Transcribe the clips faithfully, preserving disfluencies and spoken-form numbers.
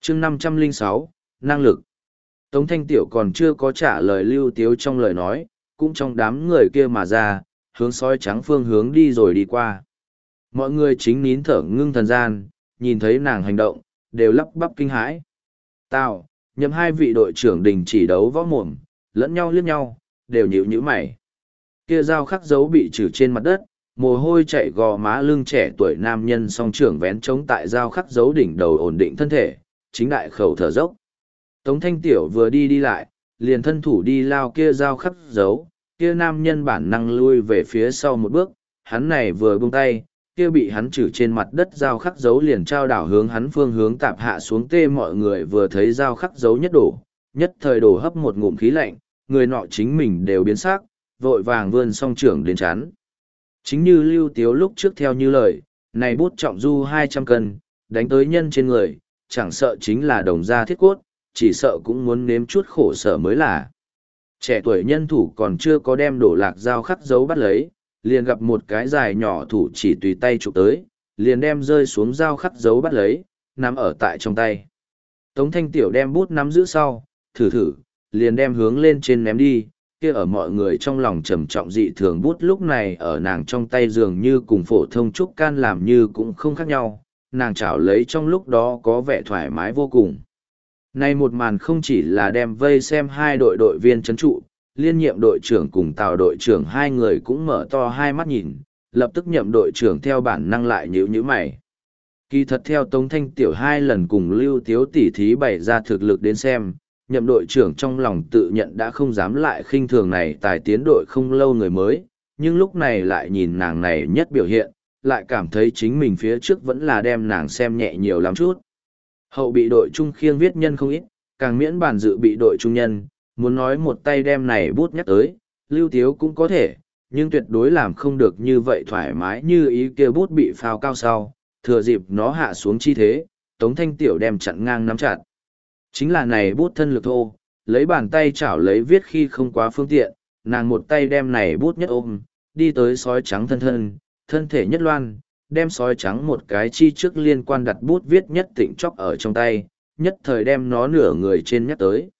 chương năm trăm lẻ sáu, năng lực. Tống Thanh Tiểu còn chưa có trả lời Lưu Tiếu trong lời nói, cũng trong đám người kia mà ra, hướng sói trắng phương hướng đi rồi đi qua. Mọi người chính nín thở ngưng thần gian, nhìn thấy nàng hành động, đều lắp bắp kinh hãi. Tào, nhậm hai vị đội trưởng đình chỉ đấu võ mồm, lẫn nhau liếc nhau, đều nhíu nhíu mày. Kia dao khắc dấu bị trừ trên mặt đất, mồ hôi chạy gò má lưng trẻ tuổi nam nhân song trưởng vén trống tại dao khắc dấu đỉnh đầu ổn định thân thể, chính đại khẩu thở dốc. Tống Thanh Tiểu vừa đi đi lại, liền thân thủ đi lao kia dao khắc dấu, kia nam nhân bản năng lui về phía sau một bước, hắn này vừa buông tay, kia bị hắn trừ trên mặt đất dao khắc dấu liền trao đảo hướng hắn phương hướng tạp hạ xuống tê mọi người vừa thấy dao khắc dấu nhất đổ, nhất thời đổ hấp một ngụm khí lạnh, người nọ chính mình đều biến sắc, vội vàng vươn song trưởng đến chán. Chính như Lưu Tiếu lúc trước theo như lời, này bút trọng du hai trăm cân, đánh tới nhân trên người, chẳng sợ chính là đồng gia thiết cốt, chỉ sợ cũng muốn nếm chút khổ sở mới là. Trẻ tuổi nhân thủ còn chưa có đem đổ lạc dao khắc dấu bắt lấy, liền gặp một cái dài nhỏ thủ chỉ tùy tay chụp tới, liền đem rơi xuống dao khắc dấu bắt lấy, nắm ở tại trong tay. Tống Thanh Tiểu đem bút nắm giữ sau, thử thử, liền đem hướng lên trên ném đi, kia ở mọi người trong lòng trầm trọng dị thường bút lúc này ở nàng trong tay dường như cùng phổ thông trúc can làm như cũng không khác nhau, nàng chảo lấy trong lúc đó có vẻ thoải mái vô cùng. Nay một màn không chỉ là đem vây xem hai đội đội viên trấn trụ, liên nhiệm đội trưởng cùng Tào đội trưởng hai người cũng mở to hai mắt nhìn, lập tức nhậm đội trưởng theo bản năng lại nhíu nhíu mày. Kỳ thật theo Tống Thanh Tiểu hai lần cùng Lưu Tiếu tỉ thí bày ra thực lực đến xem, nhậm đội trưởng trong lòng tự nhận đã không dám lại khinh thường này tài tiến đội không lâu người mới, nhưng lúc này lại nhìn nàng này nhất biểu hiện, lại cảm thấy chính mình phía trước vẫn là đem nàng xem nhẹ nhiều lắm chút. Hậu bị đội trung khiêng viết nhân không ít, càng miễn bàn dự bị đội trung nhân, muốn nói một tay đem này bút nhắc tới, Lưu Tiếu cũng có thể, nhưng tuyệt đối làm không được như vậy thoải mái như ý kia bút bị phao cao sau, thừa dịp nó hạ xuống chi thế, Tống Thanh Tiểu đem chặn ngang nắm chặt. Chính là này bút thân lực thô, lấy bàn tay chảo lấy viết khi không quá phương tiện, nàng một tay đem này bút nhất ôm, đi tới sói trắng thân thân, thân thể nhất loan, đem sói trắng một cái chi trước liên quan đặt bút viết nhất tịnh chóc ở trong tay, nhất thời đem nó nửa người trên nhắc tới.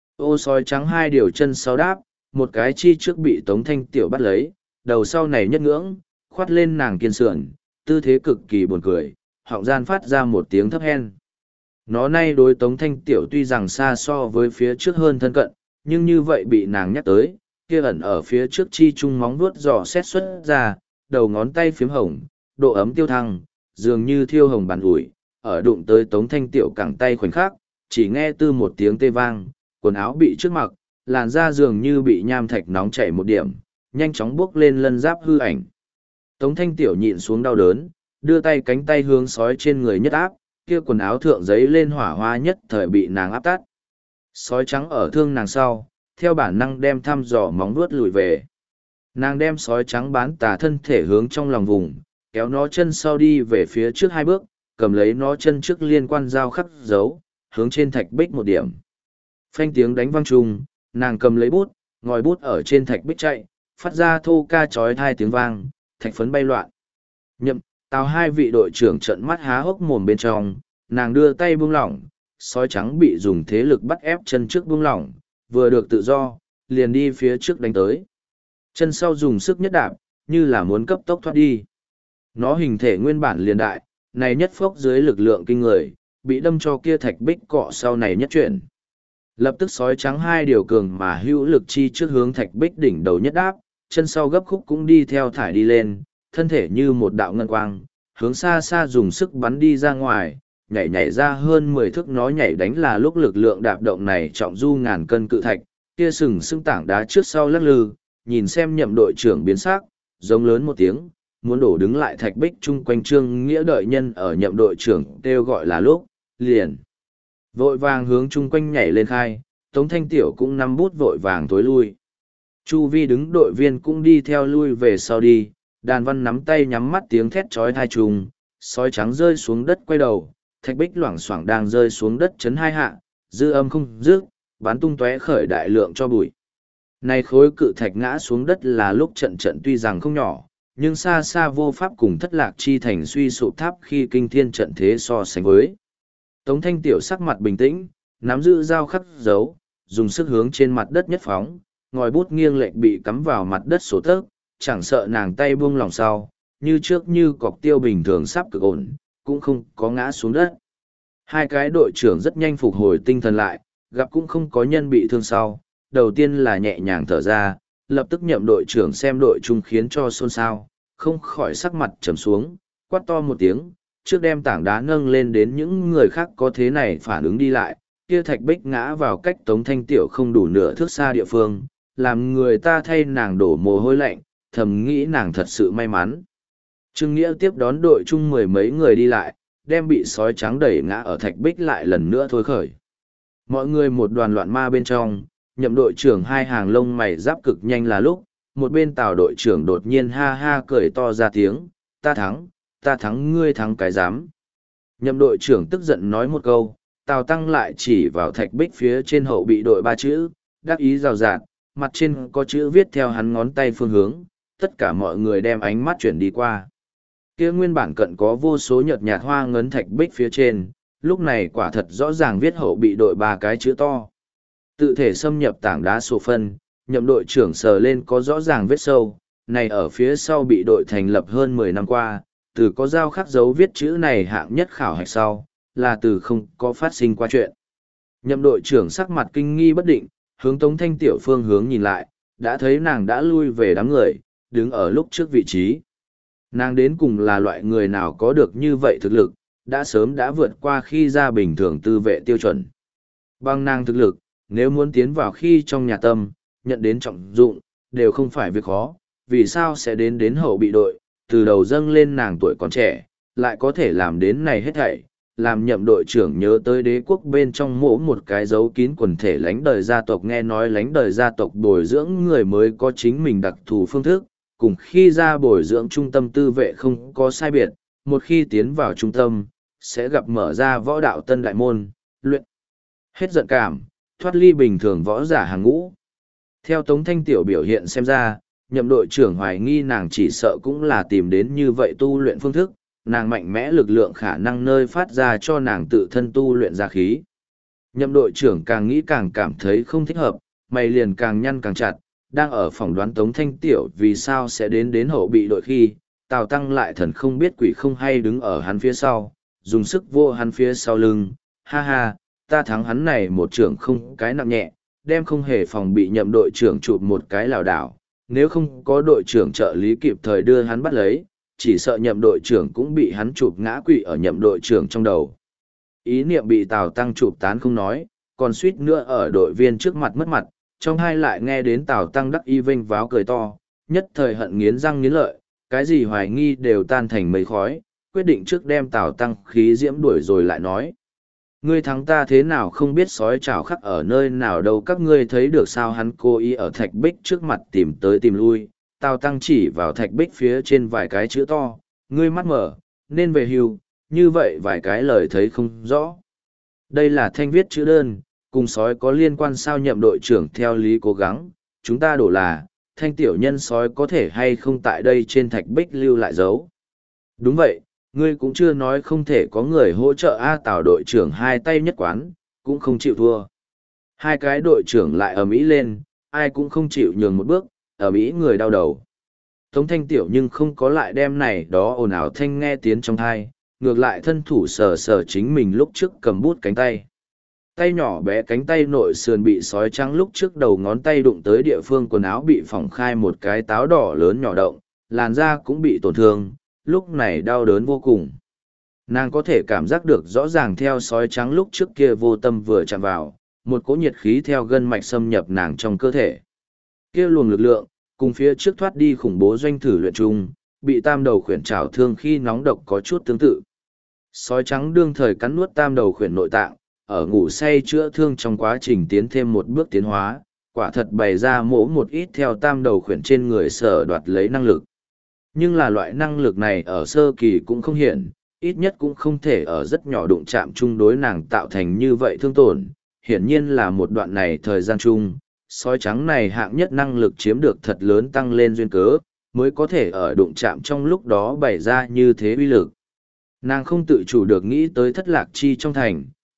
Ô sói trắng hai điều chân sau đáp, một cái chi trước bị Tống Thanh Tiểu bắt lấy, đầu sau này nhất ngưỡng, khoát lên nàng kiên sườn, tư thế cực kỳ buồn cười, họng gian phát ra một tiếng thấp hen. Nó nay đối Tống Thanh Tiểu tuy rằng xa so với phía trước hơn thân cận, nhưng như vậy bị nàng nhắc tới, kia ẩn ở phía trước chi trung móng vuốt giò xét xuất ra, đầu ngón tay phiếm hồng, độ ấm tiêu thăng, dường như thiêu hồng bàn ủi, ở đụng tới Tống Thanh Tiểu cẳng tay khoảnh khắc, chỉ nghe tư một tiếng tê vang, quần áo bị trước mặc, làn da dường như bị nham thạch nóng chảy một điểm, nhanh chóng bước lên lân giáp hư ảnh. Tống Thanh Tiểu nhịn xuống đau đớn, đưa tay cánh tay hướng sói trên người nhất áp, kia quần áo thượng giấy lên hỏa hoa nhất thời bị nàng áp tắt. Sói trắng ở thương nàng sau, theo bản năng đem thăm dò móng vuốt lùi về. Nàng đem sói trắng bán tà thân thể hướng trong lòng vùng, kéo nó chân sau đi về phía trước hai bước, cầm lấy nó chân trước liên quan dao khắc dấu, hướng trên thạch bích một điểm. Phanh tiếng đánh vang trùng, nàng cầm lấy bút, ngòi bút ở trên thạch bích chạy, phát ra thô ca chói tai tiếng vang, thạch phấn bay loạn. Nhậm, Tào hai vị đội trưởng trợn mắt há hốc mồm bên trong, nàng đưa tay buông lỏng, sói trắng bị dùng thế lực bắt ép chân trước buông lỏng, vừa được tự do, liền đi phía trước đánh tới. Chân sau dùng sức nhất đạp, như là muốn cấp tốc thoát đi. Nó hình thể nguyên bản liền đại, này nhất phốc dưới lực lượng kinh người, bị đâm cho kia thạch bích cọ sau này nhất chuyển. Lập tức sói trắng hai điều cường mà hữu lực chi trước hướng thạch bích đỉnh đầu nhất đáp, chân sau gấp khúc cũng đi theo thải đi lên, thân thể như một đạo ngân quang, hướng xa xa dùng sức bắn đi ra ngoài, nhảy nhảy ra hơn mười thước nó nhảy đánh là lúc lực lượng đạp động này trọng du ngàn cân cự thạch, kia sừng sững tảng đá trước sau lắc lư, nhìn xem nhậm đội trưởng biến sắc, giống lớn một tiếng, muốn đổ đứng lại thạch bích chung quanh Trương Nghĩa đợi nhân ở nhậm đội trưởng kêu gọi là lúc, liền. Vội vàng hướng chung quanh nhảy lên khai, Tống Thanh Tiểu cũng nắm bút vội vàng tối lui. Chu vi đứng đội viên cũng đi theo lui về sau đi, đàn văn nắm tay nhắm mắt tiếng thét chói tai trùng, sói trắng rơi xuống đất quay đầu, thạch bích loảng xoảng đang rơi xuống đất chấn hai hạ, dư âm không dứt, bắn tung tóe khởi đại lượng cho bụi. Này khối cự thạch ngã xuống đất là lúc trận trận tuy rằng không nhỏ, nhưng xa xa vô pháp cùng thất lạc chi thành suy sụp tháp khi kinh thiên trận thế so sánh với. Tống Thanh Tiểu sắc mặt bình tĩnh, nắm giữ dao khắc dấu, dùng sức hướng trên mặt đất nhất phóng, ngòi bút nghiêng lệch bị cắm vào mặt đất sổ tấc, chẳng sợ nàng tay buông lòng sau, như trước như cọc tiêu bình thường sắp cực ổn, cũng không có ngã xuống đất. Hai cái đội trưởng rất nhanh phục hồi tinh thần lại, gặp cũng không có nhân bị thương sau, đầu tiên là nhẹ nhàng thở ra, lập tức nhậm đội trưởng xem đội chung khiến cho xôn xao, không khỏi sắc mặt trầm xuống, quát to một tiếng, trước đem tảng đá nâng lên đến những người khác có thế này phản ứng đi lại, kia thạch bích ngã vào cách Tống Thanh Tiểu không đủ nửa thước xa địa phương, làm người ta thay nàng đổ mồ hôi lạnh, thầm nghĩ nàng thật sự may mắn. Trương Nghĩa tiếp đón đội chung mười mấy người đi lại, đem bị sói trắng đẩy ngã ở thạch bích lại lần nữa thôi khởi. Mọi người một đoàn loạn ma bên trong, nhậm đội trưởng hai hàng lông mày giáp cực nhanh là lúc, một bên tào đội trưởng đột nhiên ha ha cười to ra tiếng, ta thắng, ta thắng ngươi thắng cái dám. Nhậm đội trưởng tức giận nói một câu, tào tăng lại chỉ vào thạch bích phía trên hậu bị đội ba chữ, đắc ý rào rạt, mặt trên có chữ viết theo hắn ngón tay phương hướng, tất cả mọi người đem ánh mắt chuyển đi qua. Kia nguyên bản cận có vô số nhợt nhạt hoa ngấn thạch bích phía trên, lúc này quả thật rõ ràng viết hậu bị đội ba cái chữ to. Tự thể xâm nhập tảng đá sổ phân, nhậm đội trưởng sờ lên có rõ ràng vết sâu, này ở phía sau bị đội thành lập hơn mười năm qua, từ có dao khắc dấu viết chữ này hạng nhất khảo hạch sau, là từ không có phát sinh qua chuyện. Nhậm đội trưởng sắc mặt kinh nghi bất định, hướng Tống Thanh Tiểu phương hướng nhìn lại, đã thấy nàng đã lui về đám người, đứng ở lúc trước vị trí. Nàng đến cùng là loại người nào có được như vậy thực lực, đã sớm đã vượt qua khi ra bình thường tư vệ tiêu chuẩn. Bằng nàng thực lực, nếu muốn tiến vào khi trong nhà tâm, nhận đến trọng dụng, đều không phải việc khó, vì sao sẽ đến đến hậu bị đội, từ đầu dâng lên nàng tuổi còn trẻ, lại có thể làm đến này hết thảy, làm nhậm đội trưởng nhớ tới đế quốc bên trong mỗ một cái dấu kín quần thể lánh đời gia tộc, nghe nói lánh đời gia tộc bồi dưỡng người mới có chính mình đặc thù phương thức, cùng khi ra bồi dưỡng trung tâm tư vệ không có sai biệt, một khi tiến vào trung tâm, sẽ gặp mở ra võ đạo tân đại môn, luyện hết giận cảm, thoát ly bình thường võ giả hàng ngũ. Theo Tống Thanh Tiểu biểu hiện xem ra, nhậm đội trưởng hoài nghi nàng chỉ sợ cũng là tìm đến như vậy tu luyện phương thức, nàng mạnh mẽ lực lượng khả năng nơi phát ra cho nàng tự thân tu luyện ra khí. Nhậm đội trưởng càng nghĩ càng cảm thấy không thích hợp, mày liền càng nhăn càng chặt, đang ở phỏng đoán Tống Thanh Tiểu vì sao sẽ đến đến hậu bị đội khi, Tào Tăng lại thần không biết quỷ không hay đứng ở hắn phía sau, dùng sức vô hắn phía sau lưng, ha ha, ta thắng hắn này một trưởng không cái nặng nhẹ, đem không hề phòng bị nhậm đội trưởng chụp một cái lảo đảo, nếu không có đội trưởng trợ lý kịp thời đưa hắn bắt lấy, chỉ sợ nhậm đội trưởng cũng bị hắn chụp ngã quỵ ở nhậm đội trưởng trong đầu. Ý niệm bị Tào Tăng chụp tán không nói, còn suýt nữa ở đội viên trước mặt mất mặt, trong hai lại nghe đến Tào Tăng đắc y vênh váo cười to, nhất thời hận nghiến răng nghiến lợi, cái gì hoài nghi đều tan thành mây khói, quyết định trước đem Tào Tăng khí diễm đuổi rồi lại nói. Ngươi thắng ta thế nào không biết sói chảo khắc ở nơi nào đâu, các ngươi thấy được sao? Hắn cố ý ở thạch bích trước mặt tìm tới tìm lui, Tào Tăng chỉ vào thạch bích phía trên vài cái chữ to, ngươi mắt mở, nên về hưu, như vậy vài cái lời thấy không rõ. Đây là thanh viết chữ đơn, cùng sói có liên quan sao? Nhậm đội trưởng theo lý cố gắng, chúng ta đổ là, thanh tiểu nhân sói có thể hay không tại đây trên thạch bích lưu lại dấu. Đúng vậy, ngươi cũng chưa nói không thể có người hỗ trợ A. Tào đội trưởng hai tay nhất quán, cũng không chịu thua. Hai cái đội trưởng lại ầm ĩ lên, ai cũng không chịu nhường một bước, ầm ĩ người đau đầu. Tống Thanh Tiểu nhưng không có lại đem này đó ồn ào thanh nghe tiếng trong thai, ngược lại thân thủ sờ sờ chính mình lúc trước cầm bút cánh tay. Tay nhỏ bé cánh tay nội sườn bị sói trắng lúc trước đầu ngón tay đụng tới địa phương quần áo bị phỏng khai một cái táo đỏ lớn nhỏ động, làn da cũng bị tổn thương, lúc này đau đớn vô cùng. Nàng có thể cảm giác được rõ ràng theo sói trắng lúc trước kia vô tâm vừa chạm vào, một cỗ nhiệt khí theo gân mạch xâm nhập nàng trong cơ thể. Kia luồng lực lượng, cùng phía trước thoát đi khủng bố doanh thử luyện chung, bị tam đầu khuyển trảo thương khi nóng độc có chút tương tự. Sói trắng đương thời cắn nuốt tam đầu khuyển nội tạng, ở ngủ say chữa thương trong quá trình tiến thêm một bước tiến hóa, quả thật bày ra mỗ một ít theo tam đầu khuyển trên người sở đoạt lấy năng lực. Nhưng là loại năng lực này ở sơ kỳ cũng không hiện, ít nhất cũng không thể ở rất nhỏ đụng chạm chung đối nàng tạo thành như vậy thương tổn. Hiển nhiên là một đoạn này thời gian chung, sói trắng này hạng nhất năng lực chiếm được thật lớn tăng lên duyên cớ, mới có thể ở đụng chạm trong lúc đó bày ra như thế uy lực. Nàng không tự chủ được nghĩ tới thất lạc chi trong thành,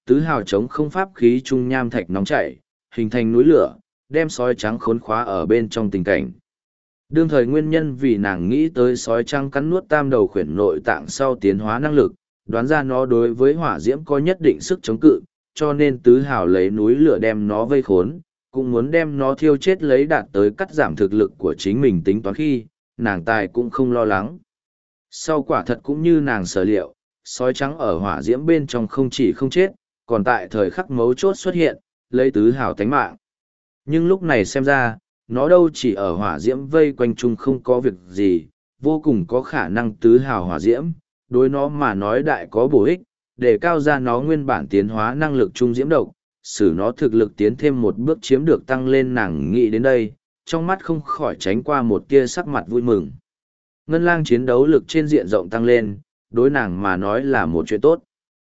tứ hào chống không pháp khí trung nham thạch nóng chảy, hình thành núi lửa, đem sói trắng khốn khóa ở bên trong tình cảnh. Đương thời nguyên nhân vì nàng nghĩ tới sói trắng cắn nuốt tam đầu khuyển nội tạng sau tiến hóa năng lực, đoán ra nó đối với hỏa diễm có nhất định sức chống cự, cho nên tứ hào lấy núi lửa đem nó vây khốn, cũng muốn đem nó thiêu chết lấy đạt tới cắt giảm thực lực của chính mình tính toán khi, nàng tài cũng không lo lắng. Sau quả thật cũng như nàng sở liệu, sói trắng ở hỏa diễm bên trong không chỉ không chết, còn tại thời khắc mấu chốt xuất hiện, lấy tứ hào tánh mạng. Nhưng lúc này xem ra, nó đâu chỉ ở hỏa diễm vây quanh chung không có việc gì, vô cùng có khả năng tứ hào hỏa diễm, đối nó mà nói đại có bổ ích, để cao ra nó nguyên bản tiến hóa năng lực trung diễm độc, xử nó thực lực tiến thêm một bước chiếm được tăng lên. Nàng nghĩ đến đây, trong mắt không khỏi tránh qua một tia sắc mặt vui mừng. Ngân lang chiến đấu lực trên diện rộng tăng lên, đối nàng mà nói là một chuyện tốt.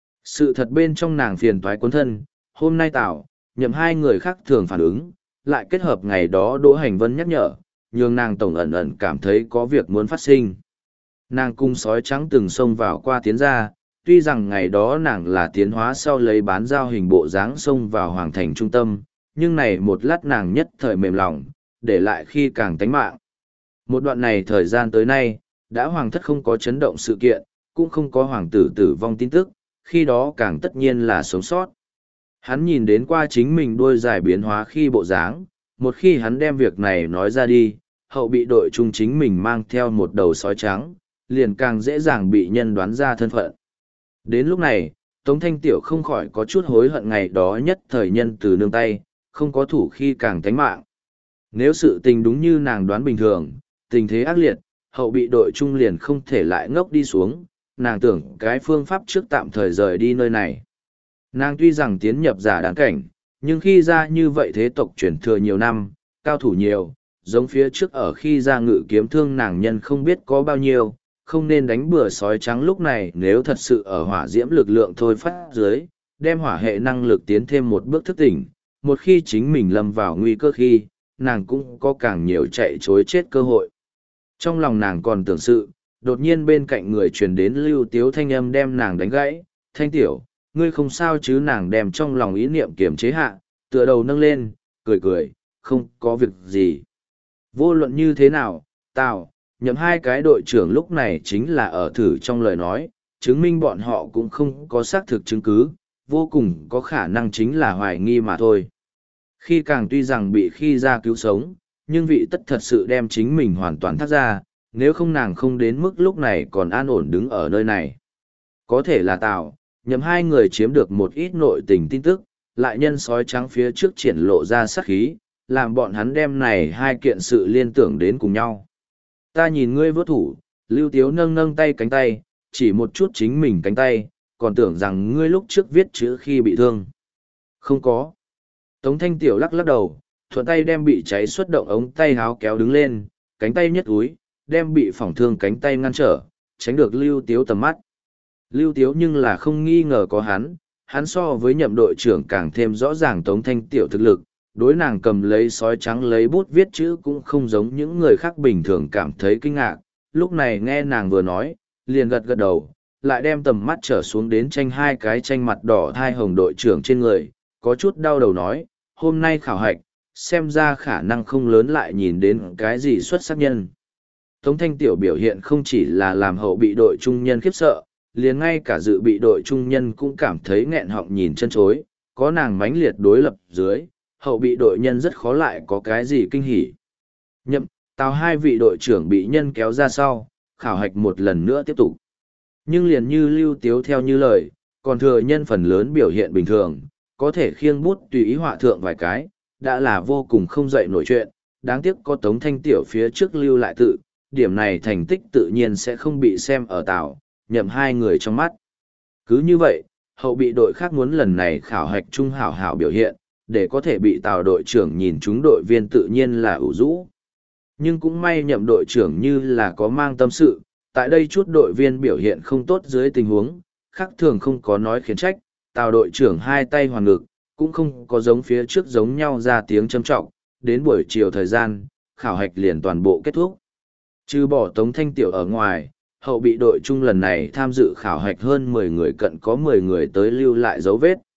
Sự thật bên trong nàng phiền toái cuốn thân, hôm nay Tảo, Nhậm hai người khác thường phản ứng, lại kết hợp ngày đó Đỗ Hành Vân nhắc nhở, nhường nàng tổng ẩn ẩn cảm thấy có việc muốn phát sinh. Nàng cung sói trắng từng xông vào qua tiến ra, tuy rằng ngày đó nàng là tiến hóa sau lấy bán giao hình bộ dáng xông vào hoàng thành trung tâm, nhưng này một lát nàng nhất thời mềm lòng, để lại khi càng tánh mạng. Một đoạn này thời gian tới nay, đã hoàng thất không có chấn động sự kiện, cũng không có hoàng tử tử vong tin tức, khi đó càng tất nhiên là sống sót. Hắn nhìn đến qua chính mình đuôi dài biến hóa khi bộ dáng, một khi hắn đem việc này nói ra đi, hậu bị đội trung chính mình mang theo một đầu sói trắng, liền càng dễ dàng bị nhân đoán ra thân phận. Đến lúc này, Tống Thanh Tiểu không khỏi có chút hối hận ngày đó nhất thời nhân từ nương tay, không có thủ khi càng tánh mạng. Nếu sự tình đúng như nàng đoán bình thường, tình thế ác liệt, hậu bị đội trung liền không thể lại ngốc đi xuống, nàng tưởng cái phương pháp trước tạm thời rời đi nơi này. Nàng tuy rằng tiến nhập giả đáng cảnh, nhưng khi ra như vậy thế tộc chuyển thừa nhiều năm, cao thủ nhiều, giống phía trước ở khi ra ngự kiếm thương nàng nhân không biết có bao nhiêu, không nên đánh bừa sói trắng lúc này nếu thật sự ở hỏa diễm lực lượng thôi phát dưới, đem hỏa hệ năng lực tiến thêm một bước thức tỉnh, một khi chính mình lâm vào nguy cơ khi, nàng cũng có càng nhiều chạy chối chết cơ hội. Trong lòng nàng còn tưởng sự, đột nhiên bên cạnh người truyền đến lưu tiếu thanh âm đem nàng đánh gãy, Thanh Tiểu, ngươi không sao chứ? Nàng đem trong lòng ý niệm kiềm chế hạ, tựa đầu nâng lên, cười cười, không có việc gì. Vô luận như thế nào, Tào, Nhậm hai cái đội trưởng lúc này chính là ở thử trong lời nói, chứng minh bọn họ cũng không có xác thực chứng cứ, vô cùng có khả năng chính là hoài nghi mà thôi. Khi càng tuy rằng bị khi ra cứu sống, nhưng vị tất thật sự đem chính mình hoàn toàn thắt ra, nếu không nàng không đến mức lúc này còn an ổn đứng ở nơi này. Có thể là Tào, Nhậm hai người chiếm được một ít nội tình tin tức, lại nhân sói trắng phía trước triển lộ ra sát khí, làm bọn hắn đem này hai kiện sự liên tưởng đến cùng nhau. Ta nhìn ngươi vớt thủ, Lưu Tiếu nâng nâng tay cánh tay, chỉ một chút chính mình cánh tay, còn tưởng rằng ngươi lúc trước viết chữ khi bị thương. Không có. Tống Thanh Tiểu lắc lắc đầu, thuận tay đem bị cháy xuất động ống tay háo kéo đứng lên, cánh tay nhất úi, đem bị phỏng thương cánh tay ngăn trở, tránh được Lưu Tiếu tầm mắt. Lưu Tiếu nhưng là không nghi ngờ có hắn, hắn so với Nhậm đội trưởng càng thêm rõ ràng Tống Thanh Tiểu thực lực, đối nàng cầm lấy sói trắng lấy bút viết chữ cũng không giống những người khác bình thường cảm thấy kinh ngạc, lúc này nghe nàng vừa nói, liền gật gật đầu, lại đem tầm mắt trở xuống đến tranh hai cái tranh mặt đỏ thai hồng đội trưởng trên người, có chút đau đầu nói, hôm nay khảo hạch, xem ra khả năng không lớn lại nhìn đến cái gì xuất sắc nhân. Tống Thanh Tiểu biểu hiện không chỉ là làm hậu bị đội trung nhân khiếp sợ, liền ngay cả dự bị đội trung nhân cũng cảm thấy nghẹn họng nhìn chân chối, có nàng mãnh liệt đối lập dưới, hậu bị đội nhân rất khó lại có cái gì kinh hỉ. Nhậm, Tào hai vị đội trưởng bị nhân kéo ra sau, khảo hạch một lần nữa tiếp tục. Nhưng liền như Lưu Tiếu theo như lời, còn thừa nhân phần lớn biểu hiện bình thường, có thể khiêng bút tùy ý họa thượng vài cái, đã là vô cùng không dậy nổi chuyện, đáng tiếc có Tống Thanh Tiểu phía trước lưu lại tự, điểm này thành tích tự nhiên sẽ không bị xem ở Tào, Nhậm hai người trong mắt. Cứ như vậy, hậu bị đội khác muốn lần này khảo hạch trung hảo hảo biểu hiện, để có thể bị Tào đội trưởng nhìn chúng đội viên tự nhiên là ủ rũ. Nhưng cũng may Nhậm đội trưởng như là có mang tâm sự, tại đây chút đội viên biểu hiện không tốt dưới tình huống, khác thường không có nói khiển trách, Tào đội trưởng hai tay hoàn ngực, cũng không có giống phía trước giống nhau ra tiếng châm trọng, đến buổi chiều thời gian, khảo hạch liền toàn bộ kết thúc. Trừ bỏ Tống Thanh Tiểu ở ngoài, hậu bị đội chung lần này tham dự khảo hạch hơn mười người cận có mười người tới lưu lại dấu vết.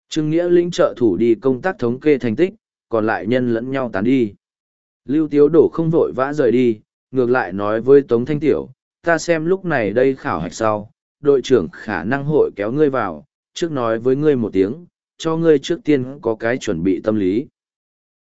Trương Nghĩa lĩnh trợ thủ đi công tác thống kê thành tích, còn lại nhân lẫn nhau tán đi. Lưu Tiếu Đổ không vội vã rời đi, ngược lại nói với Tống Thanh Tiểu, ta xem lúc này đây khảo hạch sau, đội trưởng khả năng hội kéo ngươi vào, trước nói với ngươi một tiếng, cho ngươi trước tiên có cái chuẩn bị tâm lý.